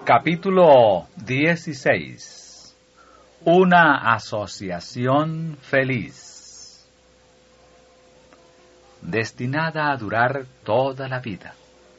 Capítulo 16. Una asociación feliz, destinada a durar toda la vida.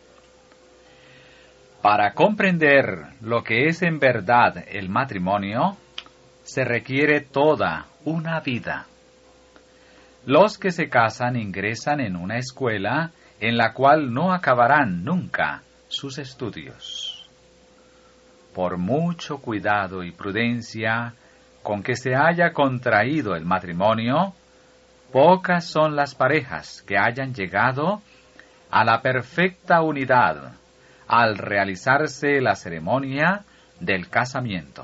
Para comprender lo que es en verdad el matrimonio, se requiere toda una vida. Los que se casan ingresan en una escuela en la cual no acabarán nunca sus estudios. Por mucho cuidado y prudencia con que se haya contraído el matrimonio, pocas son las parejas que hayan llegado a la perfecta unidad al realizarse la ceremonia del casamiento.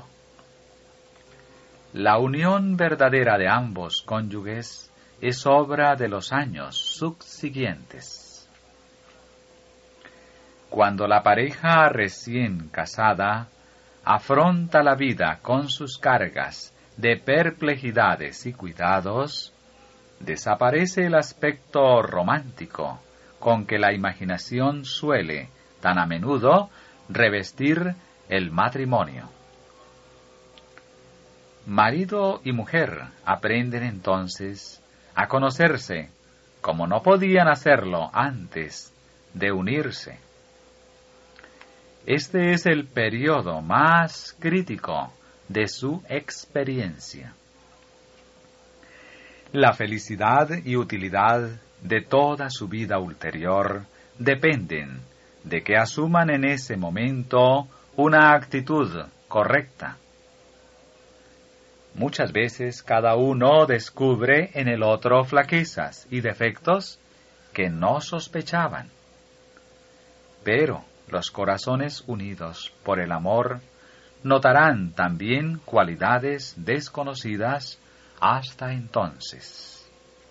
La unión verdadera de ambos cónyuges es obra de los años subsiguientes. Cuando la pareja recién casada afronta la vida con sus cargas de perplejidades y cuidados, desaparece el aspecto romántico con que la imaginación suele, tan a menudo, revestir el matrimonio. Marido y mujer aprenden entonces a conocerse como no podían hacerlo antes de unirse. Este es el periodo más crítico de su experiencia. La felicidad y utilidad de toda su vida ulterior dependen de que asuman en ese momento una actitud correcta. Muchas veces cada uno descubre en el otro flaquezas y defectos que no sospechaban. Pero los corazones unidos por el amor notarán también cualidades desconocidas hasta entonces.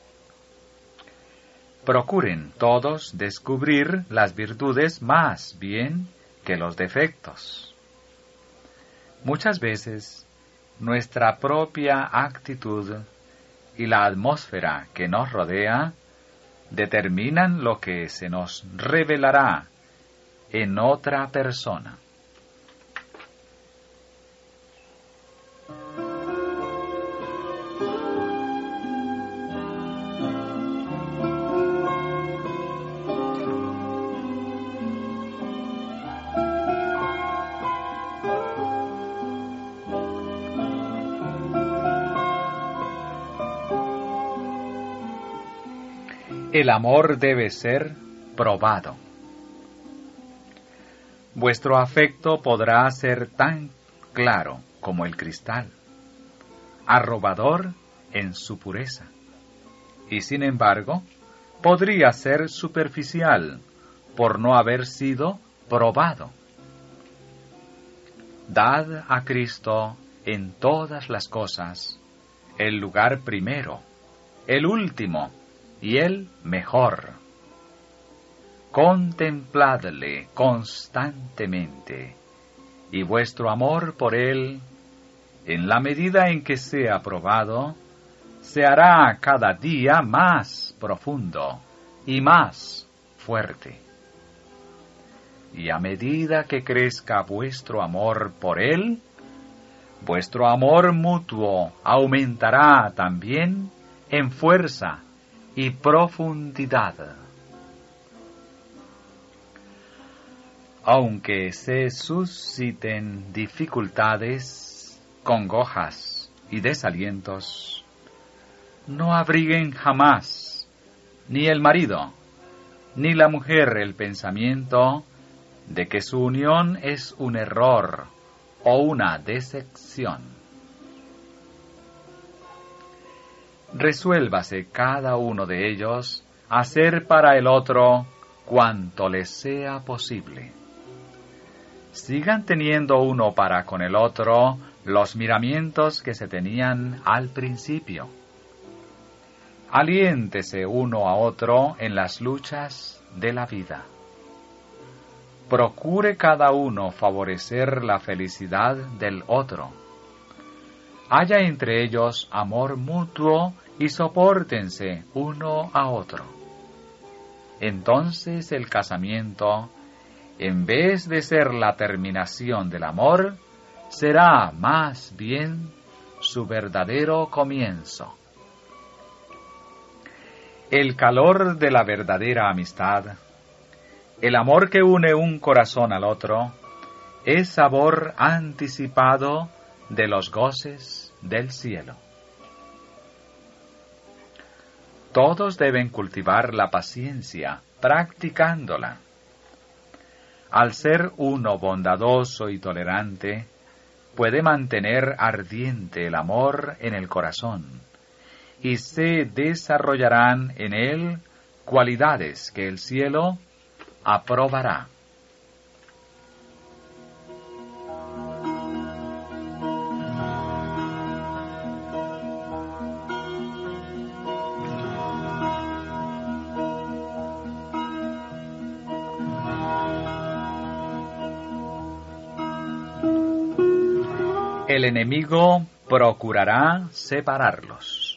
Procuren todos descubrir las virtudes más bien que los defectos. Muchas veces nuestra propia actitud y la atmósfera que nos rodea determinan lo que se nos revelará en otra persona. El amor debe ser probado. Vuestro afecto podrá ser tan claro como el cristal, arrobador en su pureza, y sin embargo, podría ser superficial por no haber sido probado. Dad a Cristo en todas las cosas el lugar primero, el último y el mejor. Contempladle constantemente, y vuestro amor por Él, en la medida en que sea probado, se hará cada día más profundo y más fuerte. Y a medida que crezca vuestro amor por Él, vuestro amor mutuo aumentará también en fuerza y profundidad. Aunque se susciten dificultades, congojas y desalientos, no abriguen jamás ni el marido ni la mujer el pensamiento de que su unión es un error o una decepción. Resuélvase cada uno de ellos a hacer para el otro cuanto les sea posible. Sigan teniendo uno para con el otro los miramientos que se tenían al principio. Aliéntese uno a otro en las luchas de la vida. Procure cada uno favorecer la felicidad del otro. Haya entre ellos amor mutuo y sopórtense uno a otro. Entonces el casamiento en vez de ser la terminación del amor, será más bien su verdadero comienzo. El calor de la verdadera amistad, el amor que une un corazón al otro, es sabor anticipado de los goces del cielo. Todos deben cultivar la paciencia, practicándola. Al ser uno bondadoso y tolerante, puede mantener ardiente el amor en el corazón, y se desarrollarán en él cualidades que el cielo aprobará. El enemigo procurará separarlos.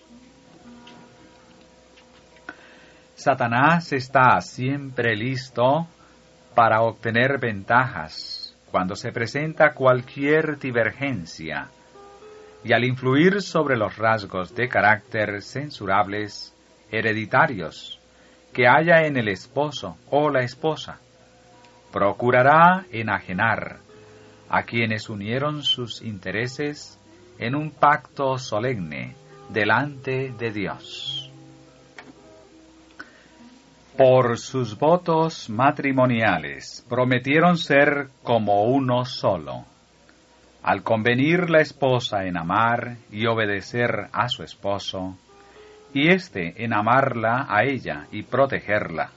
Satanás está siempre listo para obtener ventajas cuando se presenta cualquier divergencia, y al influir sobre los rasgos de carácter censurables, hereditarios, que haya en el esposo o la esposa, procurará enajenar a quienes unieron sus intereses en un pacto solemne delante de Dios. Por sus votos matrimoniales prometieron ser como uno solo. Al convenir la esposa en amar y obedecer a su esposo, y éste en amarla a ella y protegerla.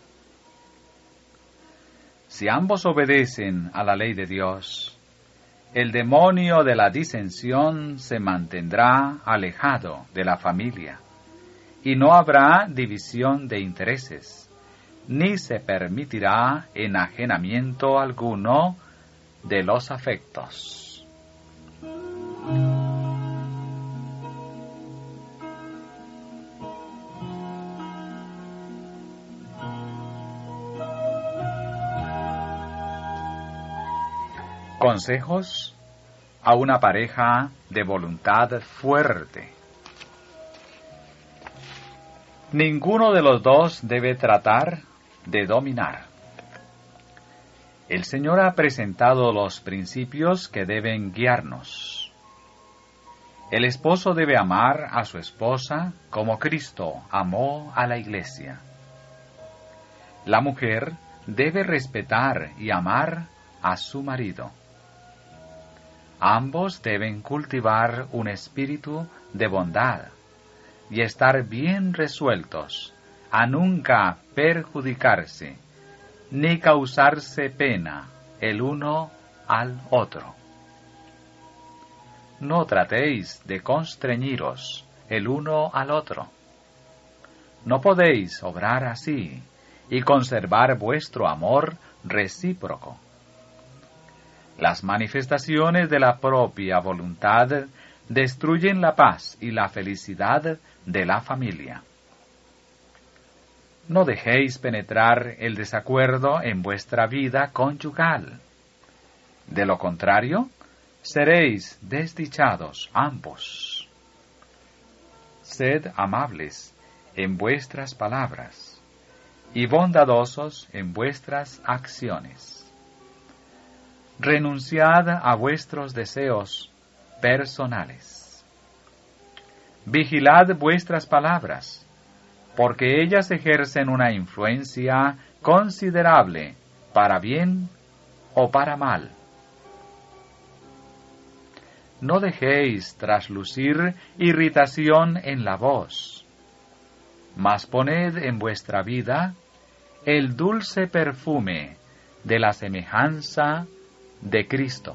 Si ambos obedecen a la ley de Dios, el demonio de la disensión se mantendrá alejado de la familia, y no habrá división de intereses, ni se permitirá enajenamiento alguno de los afectos. Consejos a una pareja de voluntad fuerte. Ninguno de los dos debe tratar de dominar. El Señor ha presentado los principios que deben guiarnos. El esposo debe amar a su esposa como Cristo amó a la Iglesia. La mujer debe respetar y amar a su marido. Ambos deben cultivar un espíritu de bondad y estar bien resueltos a nunca perjudicarse ni causarse pena el uno al otro. No tratéis de constreñiros el uno al otro. No podéis obrar así y conservar vuestro amor recíproco. Las manifestaciones de la propia voluntad destruyen la paz y la felicidad de la familia. No dejéis penetrar el desacuerdo en vuestra vida conyugal. De lo contrario, seréis desdichados ambos. Sed amables en vuestras palabras y bondadosos en vuestras acciones. Renunciad a vuestros deseos personales. Vigilad vuestras palabras, porque ellas ejercen una influencia considerable para bien o para mal. No dejéis traslucir irritación en la voz, mas poned en vuestra vida el dulce perfume de la semejanza de Cristo.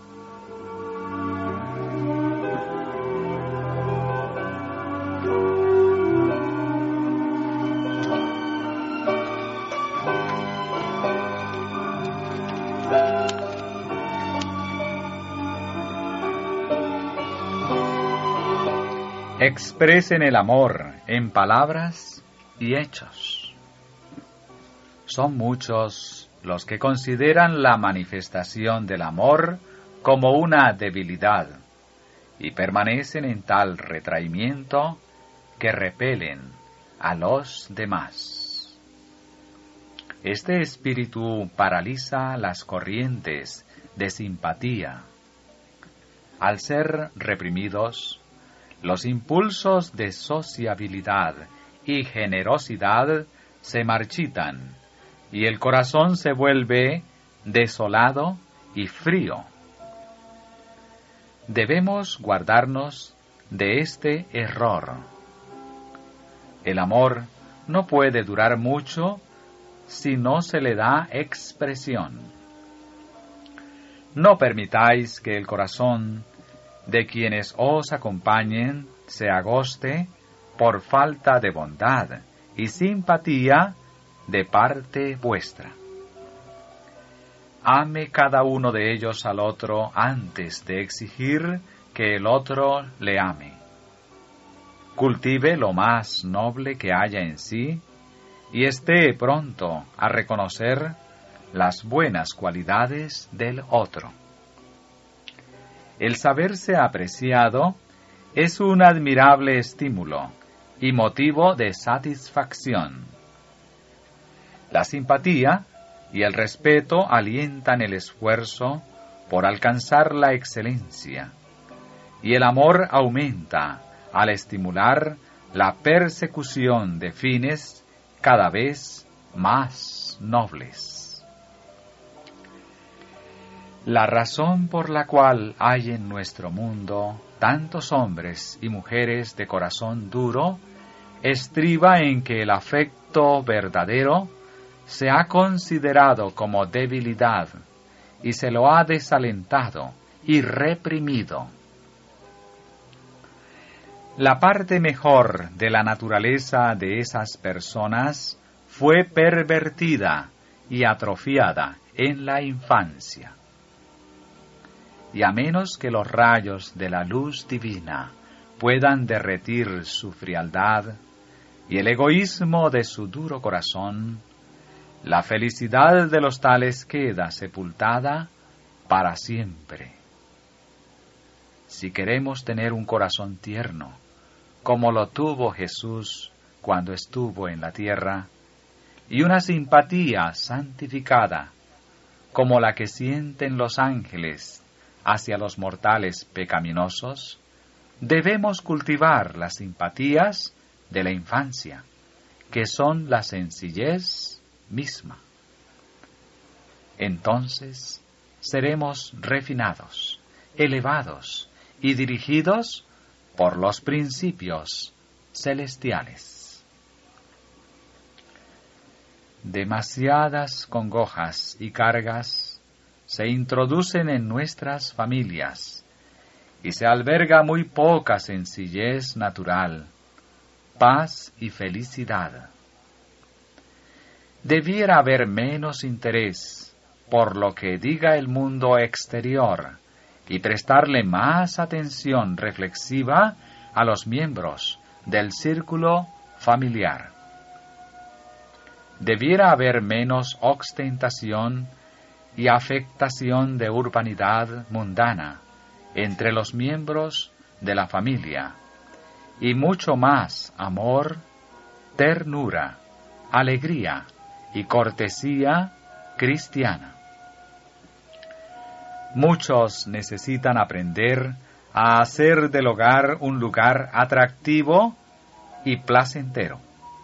Expresen el amor en palabras y hechos. Son muchos los que consideran la manifestación del amor como una debilidad y permanecen en tal retraimiento que repelen a los demás. Este espíritu paraliza las corrientes de simpatía. Al ser reprimidos, los impulsos de sociabilidad y generosidad se marchitan y el corazón se vuelve desolado y frío. Debemos guardarnos de este error. El amor no puede durar mucho si no se le da expresión. No permitáis que el corazón de quienes os acompañen se agoste por falta de bondad y simpatía de parte vuestra. Ame cada uno de ellos al otro antes de exigir que el otro le ame. Cultive lo más noble que haya en sí y esté pronto a reconocer las buenas cualidades del otro. El saberse apreciado es un admirable estímulo y motivo de satisfacción. La simpatía y el respeto alientan el esfuerzo por alcanzar la excelencia, y el amor aumenta al estimular la persecución de fines cada vez más nobles. La razón por la cual hay en nuestro mundo tantos hombres y mujeres de corazón duro estriba en que el afecto verdadero se ha considerado como debilidad y se lo ha desalentado y reprimido. La parte mejor de la naturaleza de esas personas fue pervertida y atrofiada en la infancia. Y a menos que los rayos de la luz divina puedan derretir su frialdad y el egoísmo de su duro corazón, la felicidad de los tales queda sepultada para siempre. Si queremos tener un corazón tierno, como lo tuvo Jesús cuando estuvo en la tierra, y una simpatía santificada, como la que sienten los ángeles hacia los mortales pecaminosos, debemos cultivar las simpatías de la infancia, que son la sencillez misma. Entonces seremos refinados, elevados y dirigidos por los principios celestiales. Demasiadas congojas y cargas se introducen en nuestras familias y se alberga muy poca sencillez natural, paz y felicidad. Debiera haber menos interés por lo que diga el mundo exterior y prestarle más atención reflexiva a los miembros del círculo familiar. Debiera haber menos ostentación y afectación de urbanidad mundana entre los miembros de la familia, y mucho más amor, ternura, alegría y cortesía cristiana. Muchos necesitan aprender a hacer del hogar un lugar atractivo y placentero.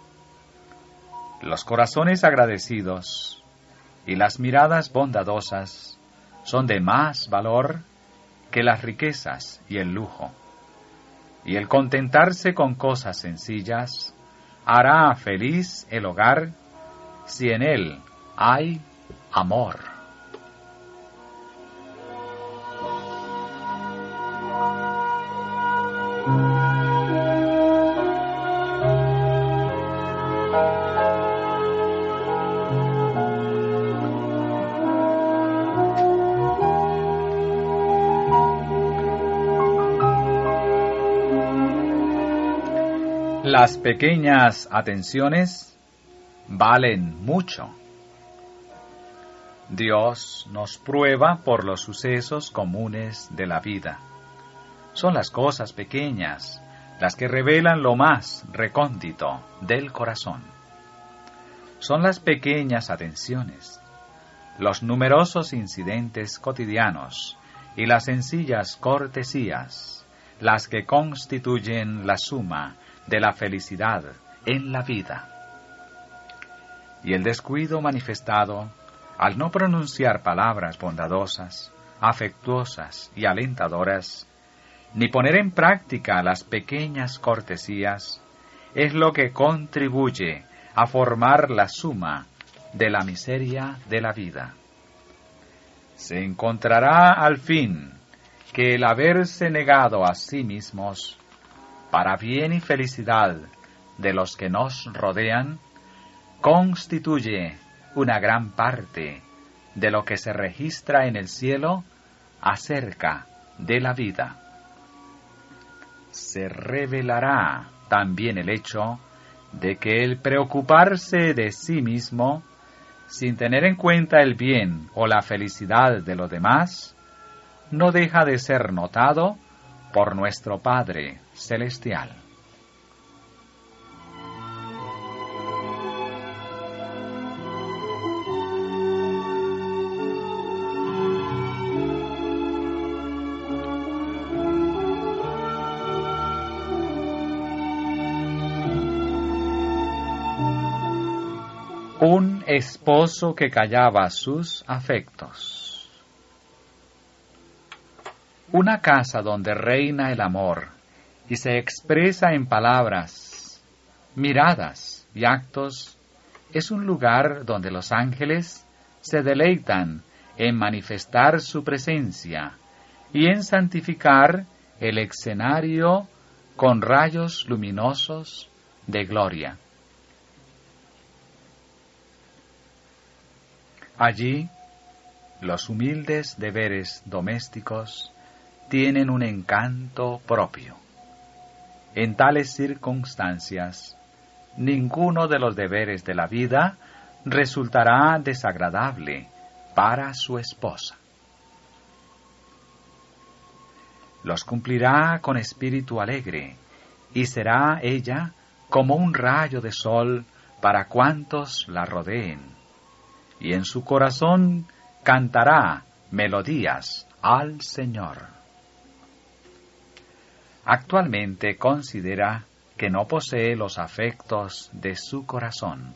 Los corazones agradecidos y las miradas bondadosas son de más valor que las riquezas y el lujo, y el contentarse con cosas sencillas hará feliz el hogar si en él hay amor. Las pequeñas atenciones valen mucho. Dios nos prueba por los sucesos comunes de la vida. Son las cosas pequeñas las que revelan lo más recóndito del corazón. Son las pequeñas atenciones, los numerosos incidentes cotidianos y las sencillas cortesías las que constituyen la suma de la felicidad en la vida. Y el descuido manifestado al no pronunciar palabras bondadosas, afectuosas y alentadoras, ni poner en práctica las pequeñas cortesías, es lo que contribuye a formar la suma de la miseria de la vida. Se encontrará al fin que el haberse negado a sí mismos, para bien y felicidad de los que nos rodean, constituye una gran parte de lo que se registra en el cielo acerca de la vida. Se revelará también el hecho de que el preocuparse de sí mismo, sin tener en cuenta el bien o la felicidad de los demás, no deja de ser notado por nuestro Padre Celestial. Un esposo que callaba sus afectos. Una casa donde reina el amor y se expresa en palabras, miradas y actos, es un lugar donde los ángeles se deleitan en manifestar su presencia y en santificar el escenario con rayos luminosos de gloria. Allí, los humildes deberes domésticos tienen un encanto propio. En tales circunstancias, ninguno de los deberes de la vida resultará desagradable para su esposa. Los cumplirá con espíritu alegre, y será ella como un rayo de sol para cuantos la rodeen. Y en su corazón cantará melodías al Señor. Actualmente considera que no posee los afectos de su corazón.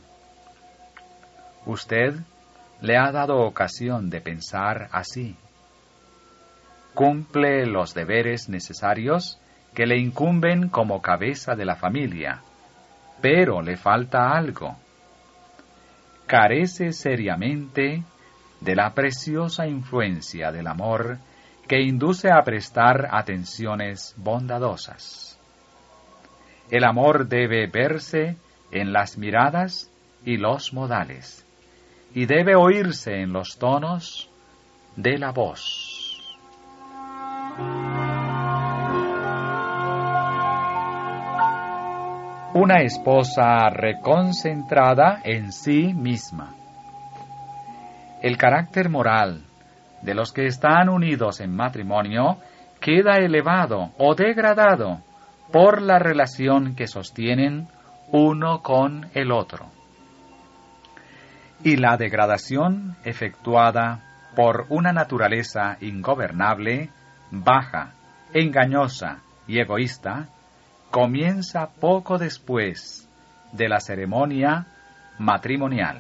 Usted le ha dado ocasión de pensar así. Cumple los deberes necesarios que le incumben como cabeza de la familia, pero le falta algo. Carece seriamente de la preciosa influencia del amor que induce a prestar atenciones bondadosas. El amor debe verse en las miradas y los modales, y debe oírse en los tonos de la voz. Una esposa reconcentrada en sí misma. El carácter moral de los que están unidos en matrimonio queda elevado o degradado por la relación que sostienen uno con el otro. Y la degradación efectuada por una naturaleza ingobernable, baja, engañosa y egoísta, comienza poco después de la ceremonia matrimonial.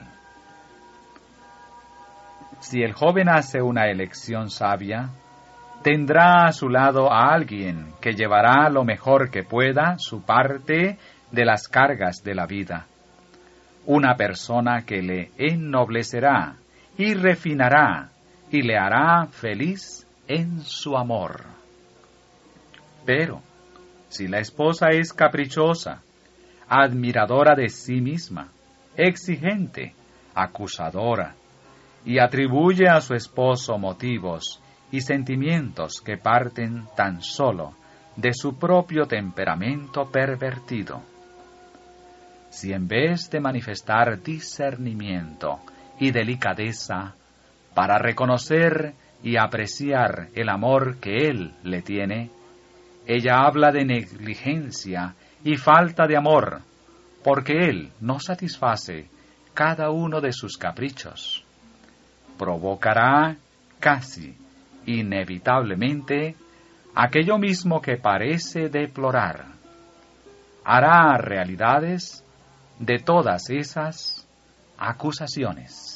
Si el joven hace una elección sabia, tendrá a su lado a alguien que llevará lo mejor que pueda su parte de las cargas de la vida. Una persona que le ennoblecerá y refinará y le hará feliz en su amor. Pero, si la esposa es caprichosa, admiradora de sí misma, exigente, acusadora, y atribuye a su esposo motivos y sentimientos que parten tan solo de su propio temperamento pervertido, si en vez de manifestar discernimiento y delicadeza, para reconocer y apreciar el amor que él le tiene, ella habla de negligencia y falta de amor, porque él no satisface cada uno de sus caprichos. Provocará casi inevitablemente aquello mismo que parece deplorar. Hará realidades de todas esas acusaciones.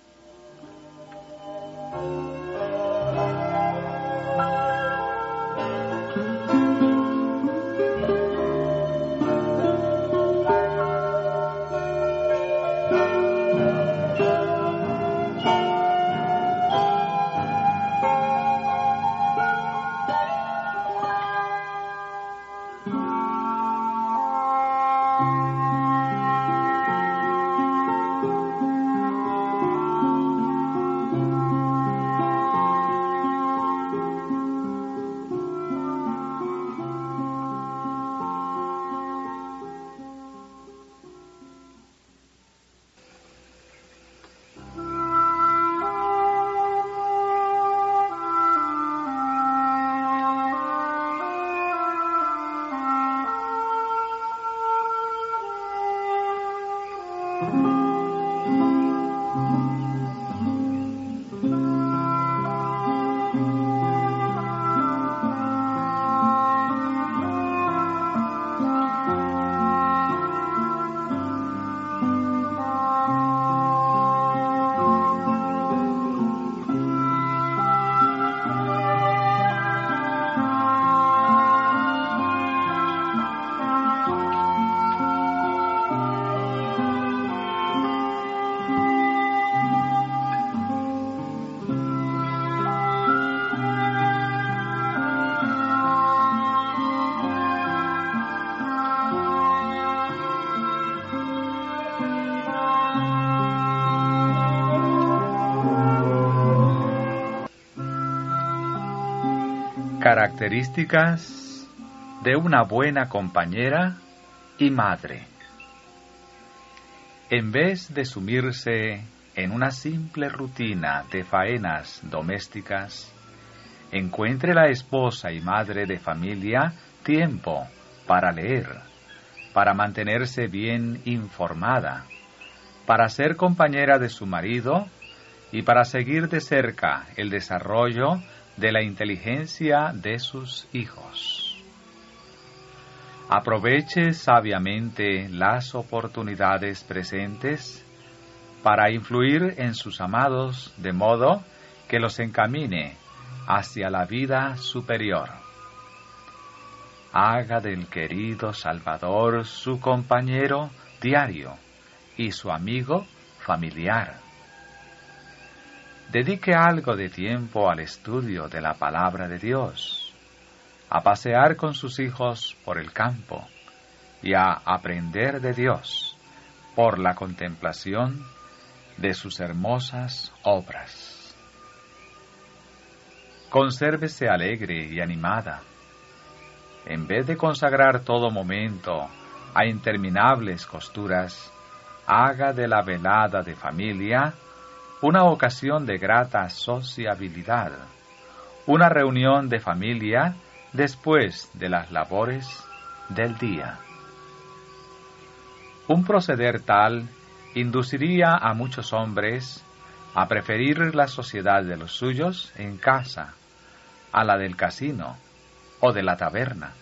Características de una buena compañera y madre. En vez de sumirse en una simple rutina de faenas domésticas, encuentre la esposa y madre de familia tiempo para leer, para mantenerse bien informada, para ser compañera de su marido y para seguir de cerca el desarrollo de la inteligencia de sus hijos. Aproveche sabiamente las oportunidades presentes para influir en sus amados de modo que los encamine hacia la vida superior. Haga del querido Salvador su compañero diario y su amigo familiar. Dedique algo de tiempo al estudio de la palabra de Dios, a pasear con sus hijos por el campo y a aprender de Dios por la contemplación de sus hermosas obras. Consérvese alegre y animada. En vez de consagrar todo momento a interminables costuras, haga de la velada de familia una ocasión de grata sociabilidad, una reunión de familia después de las labores del día. Un proceder tal induciría a muchos hombres a preferir la sociedad de los suyos en casa a la del casino o de la taberna.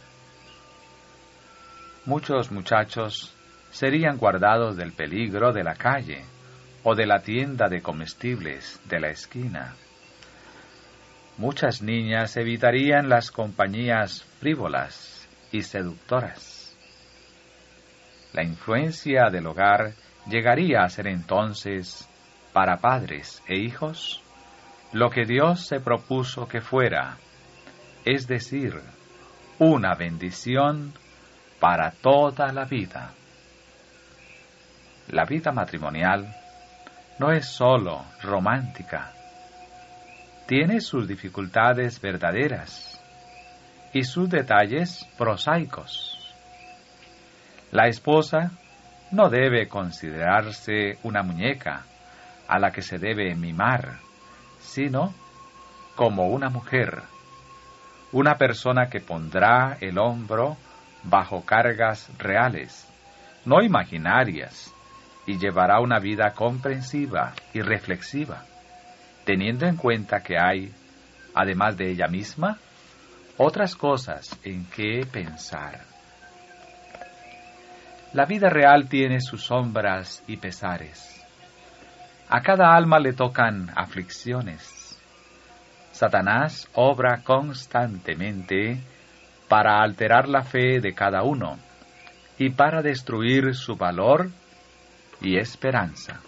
Muchos muchachos serían guardados del peligro de la calle o de la tienda de comestibles de la esquina. Muchas niñas evitarían las compañías frívolas y seductoras. La influencia del hogar llegaría a ser entonces, para padres e hijos, lo que Dios se propuso que fuera, es decir, una bendición para toda la vida. La vida matrimonial no es sólo romántica. Tiene sus dificultades verdaderas y sus detalles prosaicos. La esposa no debe considerarse una muñeca a la que se debe mimar, sino como una mujer, una persona que pondrá el hombro bajo cargas reales, no imaginarias, y llevará una vida comprensiva y reflexiva, teniendo en cuenta que hay, además de ella misma, otras cosas en que pensar. La vida real tiene sus sombras y pesares. A cada alma le tocan aflicciones. Satanás obra constantemente para alterar la fe de cada uno y para destruir su valor y esperanza.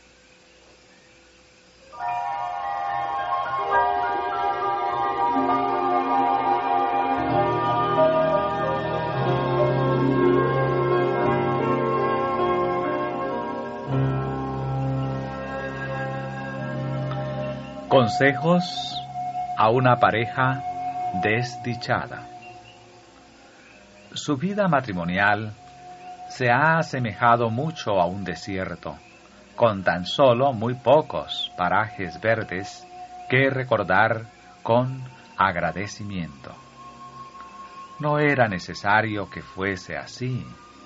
Consejos a una pareja desdichada. Su vida matrimonial se ha asemejado mucho a un desierto, con tan solo muy pocos parajes verdes que recordar con agradecimiento. No era necesario que fuese así.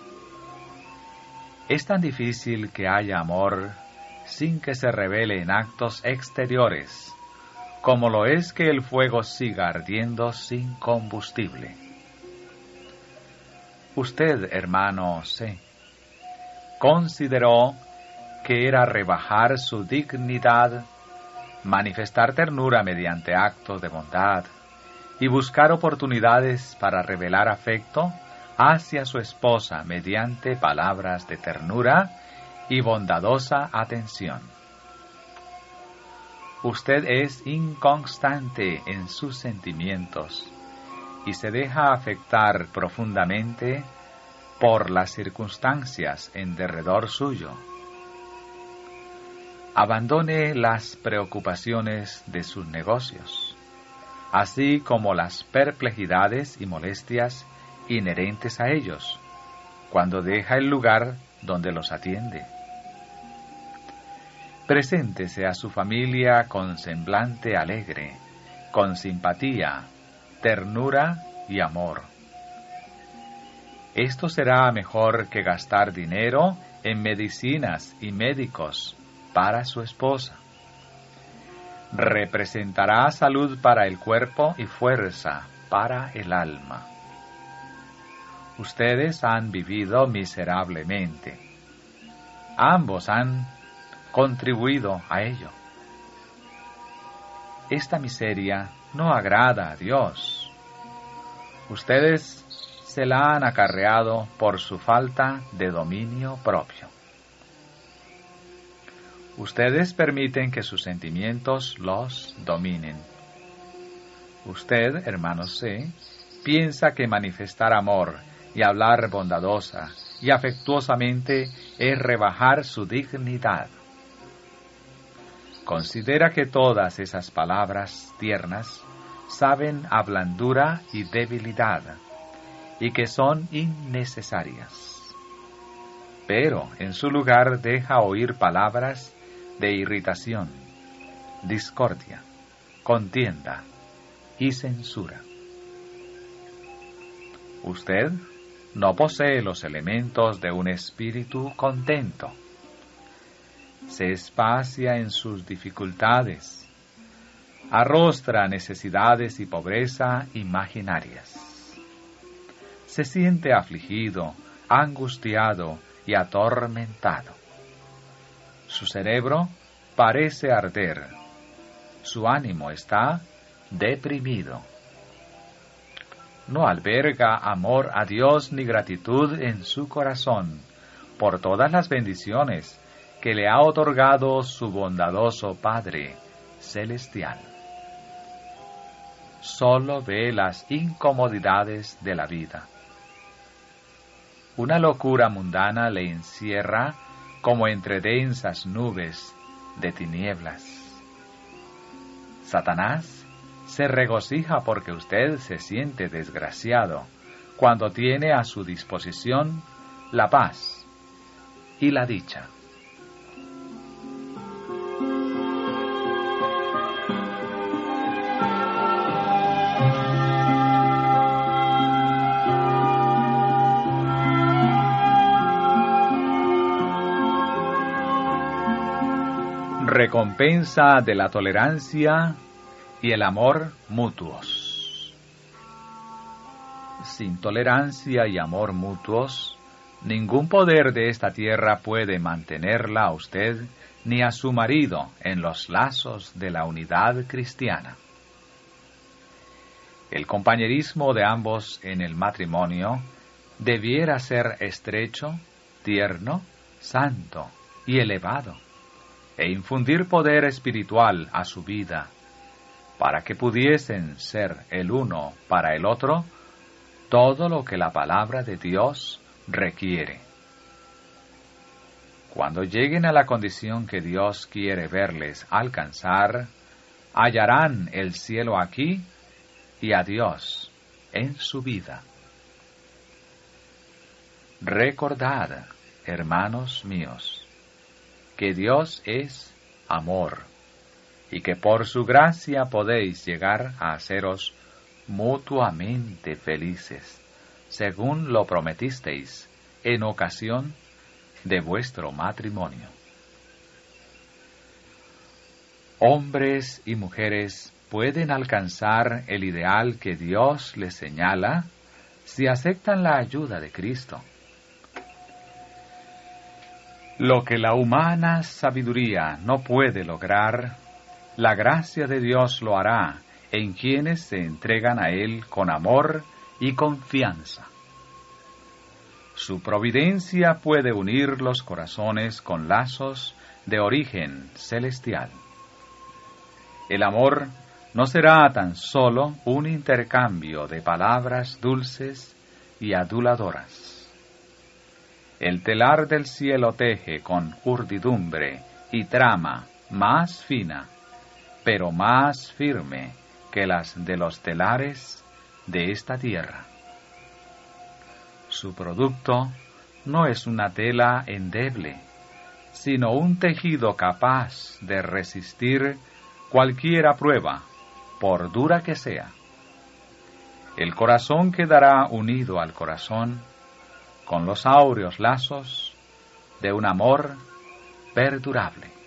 Es tan difícil que haya amor sin que se revele en actos exteriores, como lo es que el fuego siga ardiendo sin combustible. Usted, hermano C., consideró que era rebajar su dignidad, manifestar ternura mediante actos de bondad y buscar oportunidades para revelar afecto hacia su esposa mediante palabras de ternura y bondadosa atención. Usted es inconstante en sus sentimientos y se deja afectar profundamente por las circunstancias en derredor suyo. Abandone las preocupaciones de sus negocios, así como las perplejidades y molestias inherentes a ellos, cuando deja el lugar donde los atiende. Preséntese a su familia con semblante alegre, con simpatía, ternura y amor. Esto será mejor que gastar dinero en medicinas y médicos para su esposa. Representará salud para el cuerpo y fuerza para el alma. Ustedes han vivido miserablemente. Ambos han contribuido a ello. Esta miseria no agrada a Dios. Ustedes se la han acarreado por su falta de dominio propio. Ustedes permiten que sus sentimientos los dominen. Usted, hermano C., piensa que manifestar amor y hablar bondadosa y afectuosamente es rebajar su dignidad. Considera que todas esas palabras tiernas saben a blandura y debilidad, y que son innecesarias. Pero en su lugar deja oír palabras de irritación, discordia, contienda y censura. Usted no posee los elementos de un espíritu contento. Se espacia en sus dificultades, arrostra necesidades y pobreza imaginarias. Se siente afligido, angustiado y atormentado. Su cerebro parece arder. Su ánimo está deprimido. No alberga amor a Dios ni gratitud en su corazón por todas las bendiciones que le ha otorgado su bondadoso Padre Celestial. Solo ve las incomodidades de la vida. Una locura mundana le encierra como entre densas nubes de tinieblas. Satanás se regocija porque usted se siente desgraciado cuando tiene a su disposición la paz y la dicha. recompensa de la tolerancia y el amor mutuos. Sin tolerancia y amor mutuos, ningún poder de esta tierra puede mantenerla a usted ni a su marido en los lazos de la unidad cristiana. El compañerismo de ambos en el matrimonio debiera ser estrecho, tierno, santo y elevado, e infundir poder espiritual a su vida, para que pudiesen ser el uno para el otro todo lo que la palabra de Dios requiere. Cuando lleguen a la condición que Dios quiere verles alcanzar, hallarán el cielo aquí y a Dios en su vida. Recordad, hermanos míos, que Dios es amor, y que por su gracia podéis llegar a haceros mutuamente felices, según lo prometisteis en ocasión de vuestro matrimonio. Hombres y mujeres pueden alcanzar el ideal que Dios les señala si aceptan la ayuda de Cristo. Lo que la humana sabiduría no puede lograr, la gracia de Dios lo hará en quienes se entregan a Él con amor y confianza. Su providencia puede unir los corazones con lazos de origen celestial. El amor no será tan solo un intercambio de palabras dulces y aduladoras. El telar del cielo teje con urdidumbre y trama más fina, pero más firme que las de los telares de esta tierra. Su producto no es una tela endeble, sino un tejido capaz de resistir cualquiera prueba, por dura que sea. El corazón quedará unido al corazón con los áureos lazos de un amor perdurable.